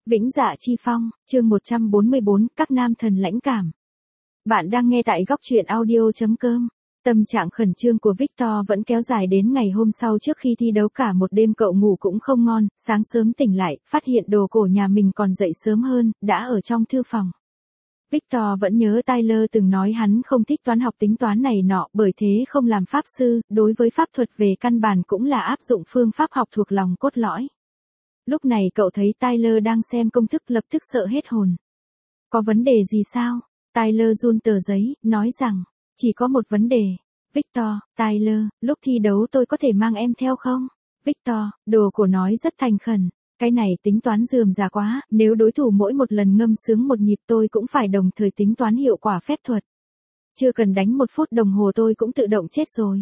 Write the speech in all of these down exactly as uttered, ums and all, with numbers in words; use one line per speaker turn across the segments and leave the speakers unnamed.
Vĩnh Dạ Chi Phong, chương một trăm bốn mươi bốn, các nam thần lãnh cảm. Bạn đang nghe tại góc truyện audio.com. Tâm trạng khẩn trương của Victor vẫn kéo dài đến ngày hôm sau trước khi thi đấu, cả một đêm cậu ngủ cũng không ngon, sáng sớm tỉnh lại, phát hiện đồ cổ nhà mình còn dậy sớm hơn, đã ở trong thư phòng. Victor vẫn nhớ Tyler từng nói hắn không thích toán học tính toán này nọ, bởi thế không làm pháp sư, đối với pháp thuật về căn bản cũng là áp dụng phương pháp học thuộc lòng cốt lõi. Lúc này cậu thấy Tyler đang xem công thức, lập tức sợ hết hồn. Có vấn đề gì sao? Tyler run tờ giấy, nói rằng, chỉ có một vấn đề. Victor, Tyler, lúc thi đấu tôi có thể mang em theo không? Victor, đồ cổ nói rất thành khẩn. Cái này tính toán rườm rà quá, nếu đối thủ mỗi một lần ngâm sướng một nhịp tôi cũng phải đồng thời tính toán hiệu quả phép thuật. Chưa cần đánh một phút đồng hồ tôi cũng tự động chết rồi.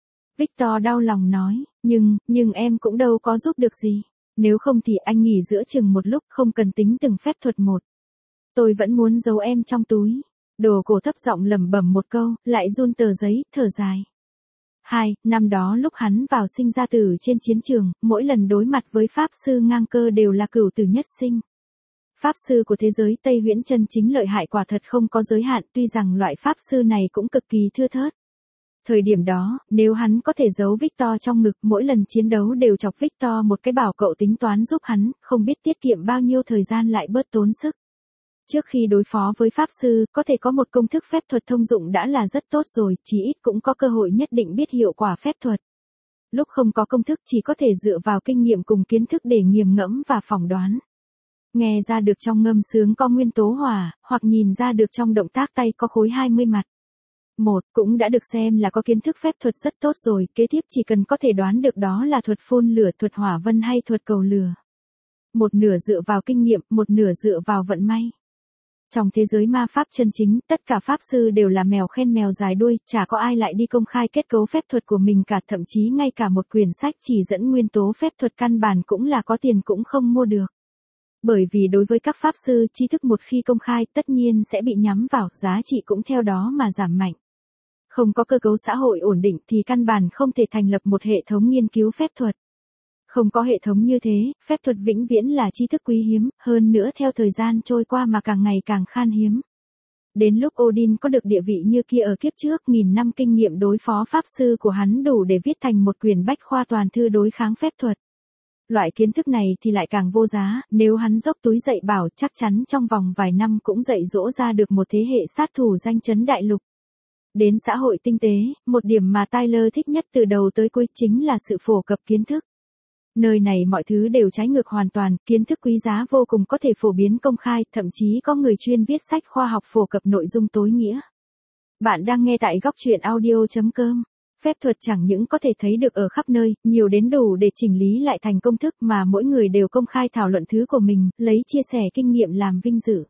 Victor đau lòng nói, nhưng, nhưng em cũng đâu có giúp được gì. Nếu không thì anh nghỉ giữa chừng một lúc, không cần tính từng phép thuật một. Tôi vẫn muốn giấu em trong túi. Đồ cổ thấp giọng lẩm bẩm một câu, lại run tờ giấy, thở dài. Hai, năm đó lúc hắn vào sinh ra tử trên chiến trường, mỗi lần đối mặt với pháp sư ngang cơ đều là cửu tử nhất sinh. Pháp sư của thế giới Tây Huyễn chân chính lợi hại quả thật không có giới hạn, tuy rằng loại pháp sư này cũng cực kỳ thưa thớt. Thời điểm đó, nếu hắn có thể giấu Victor trong ngực, mỗi lần chiến đấu đều chọc Victor một cái bảo cậu tính toán giúp hắn, không biết tiết kiệm bao nhiêu thời gian lại bớt tốn sức. Trước khi đối phó với pháp sư, có thể có một công thức phép thuật thông dụng đã là rất tốt rồi, chí ít cũng có cơ hội nhất định biết hiệu quả phép thuật. Lúc không có công thức chỉ có thể dựa vào kinh nghiệm cùng kiến thức để nghiền ngẫm và phỏng đoán. Nghe ra được trong ngâm sướng có nguyên tố hỏa, hoặc nhìn ra được trong động tác tay có khối hai mươi mặt. Một, cũng đã được xem là có kiến thức phép thuật rất tốt rồi, kế tiếp chỉ cần có thể đoán được đó là thuật phun lửa, thuật hỏa vân hay thuật cầu lửa. Một nửa dựa vào kinh nghiệm, một nửa dựa vào vận may. Trong thế giới ma pháp chân chính, tất cả pháp sư đều là mèo khen mèo dài đuôi, chả có ai lại đi công khai kết cấu phép thuật của mình cả, thậm chí ngay cả một quyển sách chỉ dẫn nguyên tố phép thuật căn bản cũng là có tiền cũng không mua được. Bởi vì đối với các pháp sư, tri thức một khi công khai tất nhiên sẽ bị nhắm vào, giá trị cũng theo đó mà giảm mạnh. Không có cơ cấu xã hội ổn định thì căn bản không thể thành lập một hệ thống nghiên cứu phép thuật. Không có hệ thống như thế, phép thuật vĩnh viễn là tri thức quý hiếm, hơn nữa theo thời gian trôi qua mà càng ngày càng khan hiếm. Đến lúc Odin có được địa vị như kia ở kiếp trước, nghìn năm kinh nghiệm đối phó pháp sư của hắn đủ để viết thành một quyển bách khoa toàn thư đối kháng phép thuật. Loại kiến thức này thì lại càng vô giá, nếu hắn dốc túi dạy bảo chắc chắn trong vòng vài năm cũng dạy dỗ ra được một thế hệ sát thủ danh chấn đại lục. Đến xã hội tinh tế, một điểm mà Tyler thích nhất từ đầu tới cuối chính là sự phổ cập kiến thức. Nơi này mọi thứ đều trái ngược hoàn toàn, kiến thức quý giá vô cùng có thể phổ biến công khai, thậm chí có người chuyên viết sách khoa học phổ cập nội dung tối nghĩa. Bạn đang nghe tại góc truyện audio.com. Phép thuật chẳng những có thể thấy được ở khắp nơi, nhiều đến đủ để chỉnh lý lại thành công thức mà mỗi người đều công khai thảo luận thứ của mình, lấy chia sẻ kinh nghiệm làm vinh dự.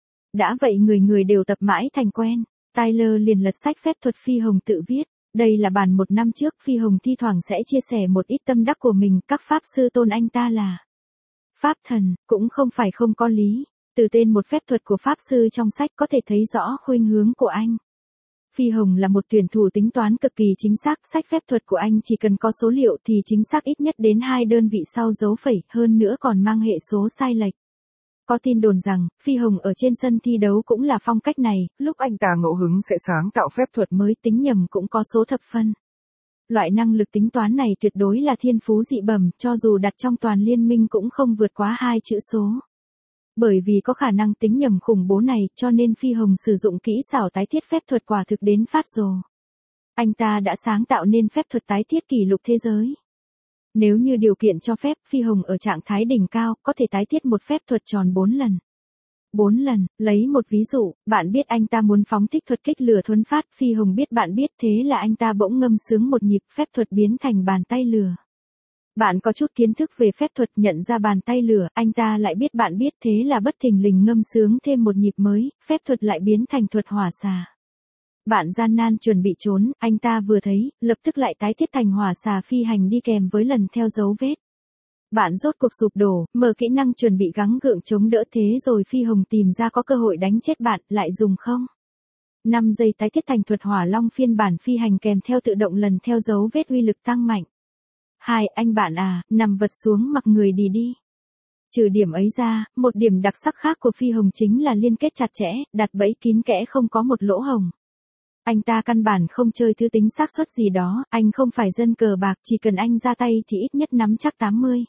Đã vậy người người đều tập mãi thành quen. Tyler liền lật sách phép thuật Phi Hồng tự viết. Đây là bản một năm trước, Phi Hồng thi thoảng sẽ chia sẻ một ít tâm đắc của mình, các pháp sư tôn anh ta là pháp thần, cũng không phải không có lý. Từ tên một phép thuật của pháp sư trong sách có thể thấy rõ khuynh hướng của anh. Phi Hồng là một tuyển thủ tính toán cực kỳ chính xác, sách phép thuật của anh chỉ cần có số liệu thì chính xác ít nhất đến hai đơn vị sau dấu phẩy, hơn nữa còn mang hệ số sai lệch. Có tin đồn rằng, Phi Hồng ở trên sân thi đấu cũng là phong cách này, lúc anh ta ngẫu hứng sẽ sáng tạo phép thuật mới, tính nhầm cũng có số thập phân. Loại năng lực tính toán này tuyệt đối là thiên phú dị bẩm, cho dù đặt trong toàn liên minh cũng không vượt quá hai chữ số. Bởi vì có khả năng tính nhầm khủng bố này, cho nên Phi Hồng sử dụng kỹ xảo tái thiết phép thuật quả thực đến phát rồ. Anh ta đã sáng tạo nên phép thuật tái thiết kỷ lục thế giới. Nếu như điều kiện cho phép, Phi Hồng ở trạng thái đỉnh cao, có thể tái thiết một phép thuật tròn bốn lần. bốn lần, lấy một ví dụ, bạn biết anh ta muốn phóng thích thuật kích lửa thuấn phát, Phi Hồng biết bạn biết, thế là anh ta bỗng ngâm sướng một nhịp, phép thuật biến thành bàn tay lửa. Bạn có chút kiến thức về phép thuật, nhận ra bàn tay lửa, anh ta lại biết bạn biết, thế là bất thình lình ngâm sướng thêm một nhịp mới, phép thuật lại biến thành thuật hỏa xà. Bạn gian nan chuẩn bị trốn, anh ta vừa thấy, lập tức lại tái thiết thành hỏa xà phi hành đi kèm với lần theo dấu vết. Bạn rốt cuộc sụp đổ, mở kỹ năng chuẩn bị gắng gượng chống đỡ, thế rồi Phi Hồng tìm ra có cơ hội đánh chết bạn, lại dùng không? năm giây tái thiết thành thuật hỏa long phiên bản phi hành kèm theo tự động lần theo dấu vết, uy lực tăng mạnh. Hai, anh bạn à, nằm vật xuống mặc người đi đi. Trừ điểm ấy ra, một điểm đặc sắc khác của Phi Hồng chính là liên kết chặt chẽ, đặt bẫy kín kẽ không có một lỗ hổng. Anh ta căn bản không chơi thứ tính xác suất gì đó, anh không phải dân cờ bạc, chỉ cần anh ra tay thì ít nhất nắm chắc tám mươi.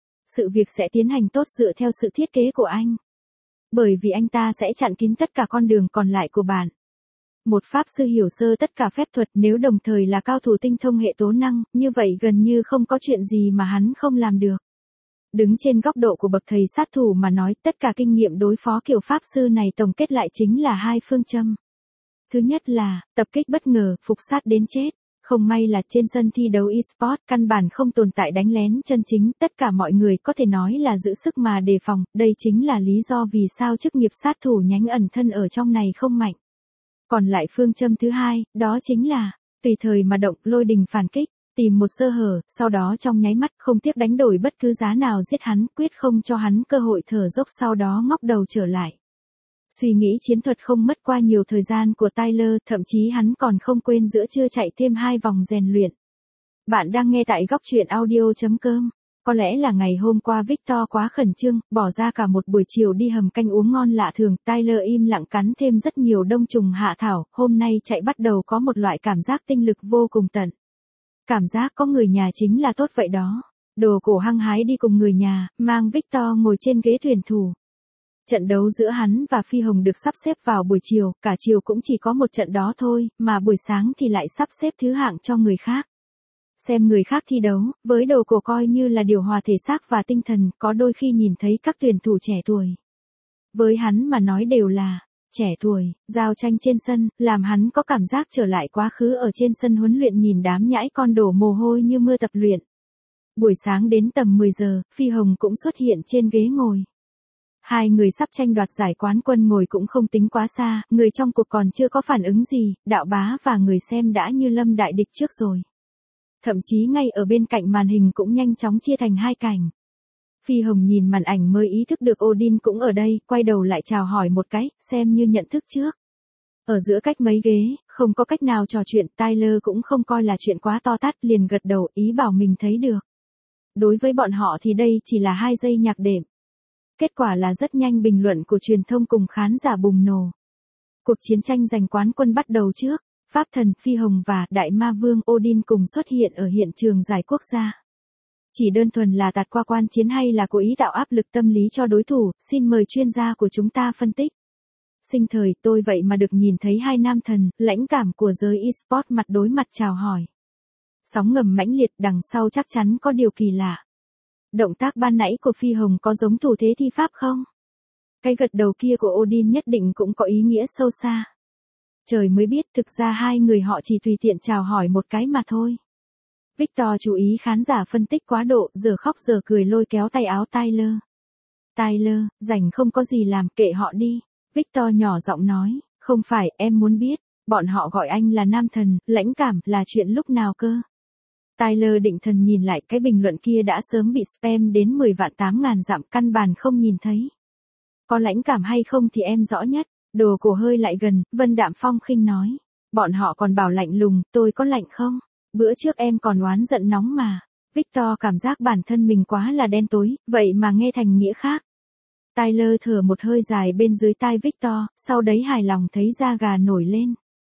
Sự việc sẽ tiến hành tốt dựa theo sự thiết kế của anh. Bởi vì anh ta sẽ chặn kín tất cả con đường còn lại của bạn. Một pháp sư hiểu sơ tất cả phép thuật, nếu đồng thời là cao thủ tinh thông hệ tố năng, như vậy gần như không có chuyện gì mà hắn không làm được. Đứng trên góc độ của bậc thầy sát thủ mà nói, tất cả kinh nghiệm đối phó kiểu pháp sư này tổng kết lại chính là hai phương châm. Thứ nhất là, tập kích bất ngờ, phục sát đến chết. Không may là trên sân thi đấu eSport, căn bản không tồn tại đánh lén chân chính, tất cả mọi người có thể nói là giữ sức mà đề phòng, đây chính là lý do vì sao chức nghiệp sát thủ nhánh ẩn thân ở trong này không mạnh. Còn lại phương châm thứ hai, đó chính là, tùy thời mà động, lôi đình phản kích, tìm một sơ hở, sau đó trong nháy mắt không tiếc đánh đổi bất cứ giá nào giết hắn, quyết không cho hắn cơ hội thở dốc sau đó ngóc đầu trở lại. Suy nghĩ chiến thuật không mất qua nhiều thời gian của Tyler, thậm chí hắn còn không quên giữa trưa chạy thêm hai vòng rèn luyện. Bạn đang nghe tại góc truyện audio chấm com. Có lẽ là ngày hôm qua Victor quá khẩn trương, bỏ ra cả một buổi chiều đi hầm canh uống ngon lạ thường, Tyler im lặng cắn thêm rất nhiều đông trùng hạ thảo, hôm nay chạy bắt đầu có một loại cảm giác tinh lực vô cùng tận. Cảm giác có người nhà chính là tốt vậy đó. Đồ cổ hăng hái đi cùng người nhà, mang Victor ngồi trên ghế thuyền thủ. Trận đấu giữa hắn và Phi Hồng được sắp xếp vào buổi chiều, cả chiều cũng chỉ có một trận đó thôi, mà buổi sáng thì lại sắp xếp thứ hạng cho người khác. Xem người khác thi đấu, với đồ cổ coi như là điều hòa thể xác và tinh thần, có đôi khi nhìn thấy các tuyển thủ trẻ tuổi. Với hắn mà nói đều là trẻ tuổi, giao tranh trên sân, làm hắn có cảm giác trở lại quá khứ ở trên sân huấn luyện nhìn đám nhãi con đổ mồ hôi như mưa tập luyện. Buổi sáng đến tầm mười giờ, Phi Hồng cũng xuất hiện trên ghế ngồi. Hai người sắp tranh đoạt giải quán quân ngồi cũng không tính quá xa, người trong cuộc còn chưa có phản ứng gì, đạo bá và người xem đã như lâm đại địch trước rồi. Thậm chí ngay ở bên cạnh màn hình cũng nhanh chóng chia thành hai cảnh. Phi Hồng nhìn màn ảnh mới ý thức được Odin cũng ở đây, quay đầu lại chào hỏi một cái, xem như nhận thức trước. Ở giữa cách mấy ghế, không có cách nào trò chuyện, Tyler cũng không coi là chuyện quá to tát, liền gật đầu ý bảo mình thấy được. Đối với bọn họ thì đây chỉ là hai giây nhạc đệm. Kết quả là rất nhanh bình luận của truyền thông cùng khán giả bùng nổ. Cuộc chiến tranh giành quán quân bắt đầu trước, Pháp Thần, Phi Hồng và Đại Ma Vương Odin cùng xuất hiện ở hiện trường giải quốc gia. Chỉ đơn thuần là tạt qua quan chiến hay là cố ý tạo áp lực tâm lý cho đối thủ, xin mời chuyên gia của chúng ta phân tích. Sinh thời tôi vậy mà được nhìn thấy hai nam thần, lãnh cảm của giới eSport mặt đối mặt chào hỏi. Sóng ngầm mãnh liệt, đằng sau chắc chắn có điều kỳ lạ. Động tác ban nãy của Phi Hồng có giống thủ thế thi pháp không? Cái gật đầu kia của Odin nhất định cũng có ý nghĩa sâu xa. Trời mới biết thực ra hai người họ chỉ tùy tiện chào hỏi một cái mà thôi. Victor chú ý khán giả phân tích quá độ, giờ khóc giờ cười lôi kéo tay áo Tyler. Tyler, rảnh không có gì làm, kệ họ đi. Victor nhỏ giọng nói, không phải, em muốn biết, bọn họ gọi anh là nam thần, lãnh cảm, là chuyện lúc nào cơ? Tyler định thần nhìn lại, cái bình luận kia đã sớm bị spam đến mười vạn tám ngàn dặm, căn bản không nhìn thấy. Có lãnh cảm hay không thì em rõ nhất. Đồ cổ hơi lại gần, Vân Đạm Phong khinh nói. Bọn họ còn bảo lạnh lùng, tôi có lạnh không? Bữa trước em còn oán giận nóng mà. Victor cảm giác bản thân mình quá là đen tối, vậy mà nghe thành nghĩa khác. Tyler thở một hơi dài bên dưới tai Victor, sau đấy hài lòng thấy da gà nổi lên.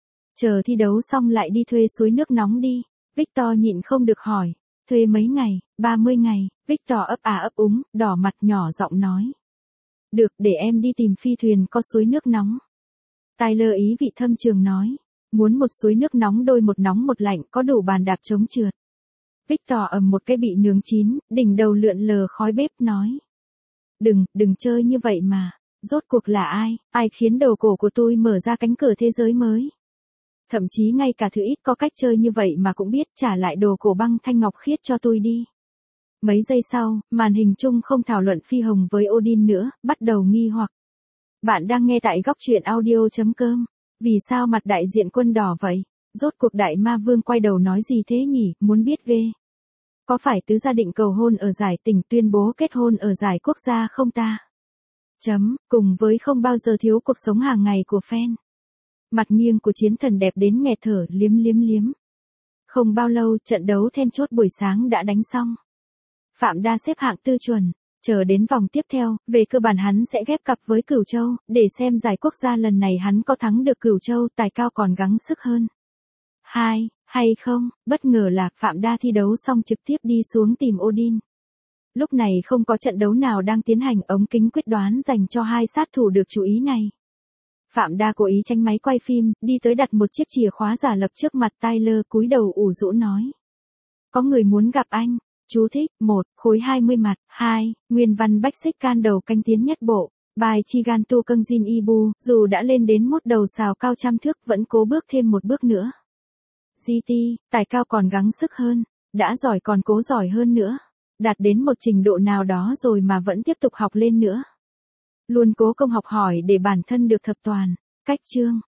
Chờ thi đấu xong lại đi thuê suối nước nóng đi. Victor nhịn không được hỏi. Thuê mấy ngày? ba mươi ngày. Victor ấp à ấp úng, đỏ mặt nhỏ giọng nói. Được, để em đi tìm phi thuyền có suối nước nóng. Tyler ý vị thâm trường nói. Muốn một suối nước nóng đôi một nóng một lạnh, có đủ bàn đạp chống trượt. Victor ầm một cái bị nướng chín, đỉnh đầu lượn lờ khói bếp nói. Đừng, đừng chơi như vậy mà. Rốt cuộc là ai, ai khiến đầu cổ của tôi mở ra cánh cửa thế giới mới. Thậm chí ngay cả thứ ít có cách chơi như vậy mà cũng biết, trả lại đồ cổ băng thanh ngọc khiết cho tôi đi. Mấy giây sau, màn hình chung không thảo luận Phi Hồng với Odin nữa, bắt đầu nghi hoặc. Bạn đang nghe tại góc truyện audio chấm com. Vì sao mặt đại diện quân đỏ vậy? Rốt cuộc Đại Ma Vương quay đầu nói gì thế nhỉ, muốn biết ghê. Có phải tứ gia định cầu hôn ở giải tỉnh tuyên bố kết hôn ở giải quốc gia không ta? Chấm, cùng với không bao giờ thiếu cuộc sống hàng ngày của fan. Mặt nghiêng của chiến thần đẹp đến nghẹt thở, liếm liếm liếm. Không bao lâu, trận đấu then chốt buổi sáng đã đánh xong. Phạm Đa xếp hạng tư chuẩn. Chờ đến vòng tiếp theo, về cơ bản hắn sẽ ghép cặp với Cửu Châu, để xem giải quốc gia lần này hắn có thắng được Cửu Châu, tài cao còn gắng sức hơn. Hai, hay không, bất ngờ là Phạm Đa thi đấu xong trực tiếp đi xuống tìm Odin. Lúc này không có trận đấu nào đang tiến hành, ống kính quyết đoán dành cho hai sát thủ được chú ý này. Phạm Đa cố ý tránh máy quay phim, đi tới đặt một chiếc chìa khóa giả lập trước mặt Tyler, cúi đầu ủ rũ nói. Có người muốn gặp anh. Chú thích, một, khối hai mươi mặt, hai, nguyên văn bách xích can đầu canh tiến nhất bộ, bài chi gan tu câng jin ibu, dù đã lên đến mốt đầu sào cao trăm thước vẫn cố bước thêm một bước nữa. giê tê, tài cao còn gắng sức hơn, đã giỏi còn cố giỏi hơn nữa, đạt đến một trình độ nào đó rồi mà vẫn tiếp tục học lên nữa. Luôn cố công học hỏi để bản thân được thập toàn, cách chương.